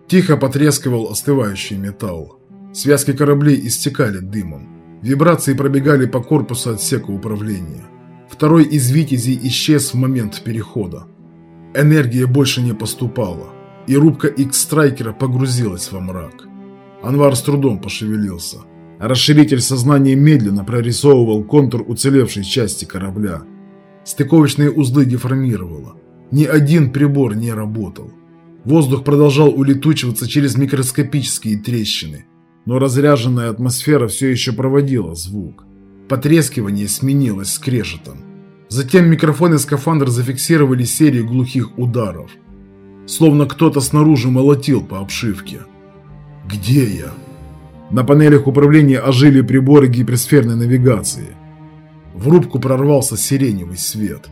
Тихо потрескивал остывающий металл. Связки кораблей истекали дымом. Вибрации пробегали по корпусу отсека управления. Второй из «Витязей» исчез в момент перехода. Энергия больше не поступала, и рубка Икс-Страйкера погрузилась во мрак. Анвар с трудом пошевелился. Расширитель сознания медленно прорисовывал контур уцелевшей части корабля. Стыковочные узлы деформировало. Ни один прибор не работал. Воздух продолжал улетучиваться через микроскопические трещины, но разряженная атмосфера все еще проводила звук. Потрескивание сменилось скрежетом. Затем микрофоны скафандра зафиксировали серию глухих ударов. Словно кто-то снаружи молотил по обшивке. «Где я?» На панелях управления ожили приборы гиперсферной навигации. В рубку прорвался сиреневый свет.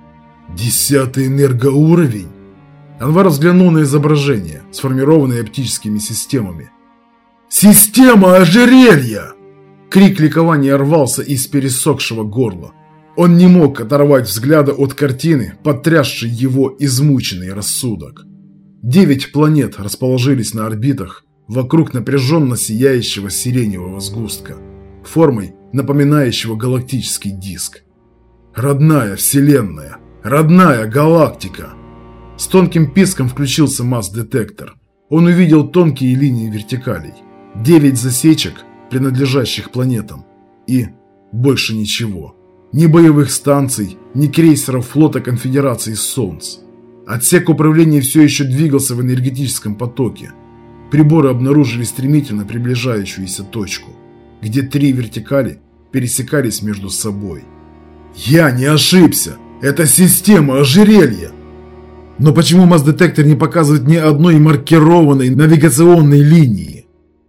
10-й энергоуровень? Анвар взглянул на изображение, сформированное оптическими системами. «Система ожерелья!» Крик ликования рвался из пересохшего горла. Он не мог оторвать взгляда от картины, потрясшей его измученный рассудок. 9 планет расположились на орбитах вокруг напряженно сияющего сиреневого сгустка, формой напоминающего галактический диск. Родная вселенная, родная галактика. С тонким писком включился масс-детектор. Он увидел тонкие линии вертикалей, 9 засечек, принадлежащих планетам, и больше ничего. Ни боевых станций, ни крейсеров флота Конфедерации Солнц. Отсек управления все еще двигался в энергетическом потоке. Приборы обнаружили стремительно приближающуюся точку, где 3 вертикали пересекались между собой. «Я не ошибся! Это система ожерелья!» Но почему масс-детектор не показывает ни одной маркированной навигационной линии?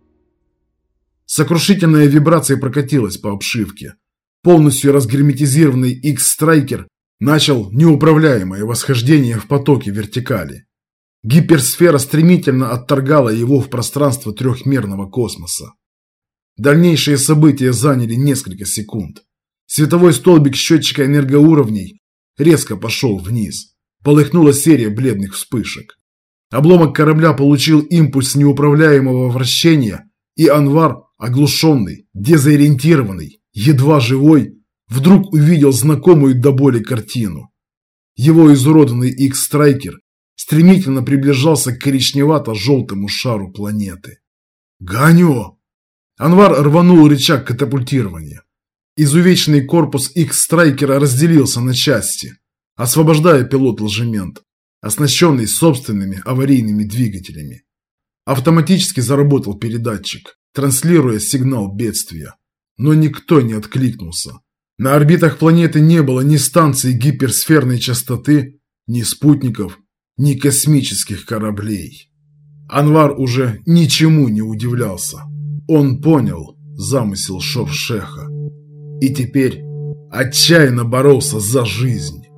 Сокрушительная вибрация прокатилась по обшивке. Полностью разгерметизированный Икс-Страйкер начал неуправляемое восхождение в потоке вертикали. Гиперсфера стремительно отторгала его в пространство трехмерного космоса. Дальнейшие события заняли несколько секунд. Световой столбик счетчика энергоуровней резко пошел вниз. Полыхнула серия бледных вспышек. Обломок корабля получил импульс неуправляемого вращения, и Анвар, оглушенный, дезориентированный, едва живой, вдруг увидел знакомую до боли картину. Его изуродованный Икс-Страйкер стремительно приближался к коричневато-желтому шару планеты. «Ганё!» Анвар рванул рычаг катапультирования. Изувеченный корпус Икс-Страйкера разделился на части, освобождая пилот-ложемент, оснащенный собственными аварийными двигателями. Автоматически заработал передатчик, транслируя сигнал бедствия. Но никто не откликнулся. На орбитах планеты не было ни станций гиперсферной частоты, ни спутников, ни космических кораблей. Анвар уже ничему не удивлялся. Он понял замысел Шоршеха. И теперь отчаянно боролся за жизнь.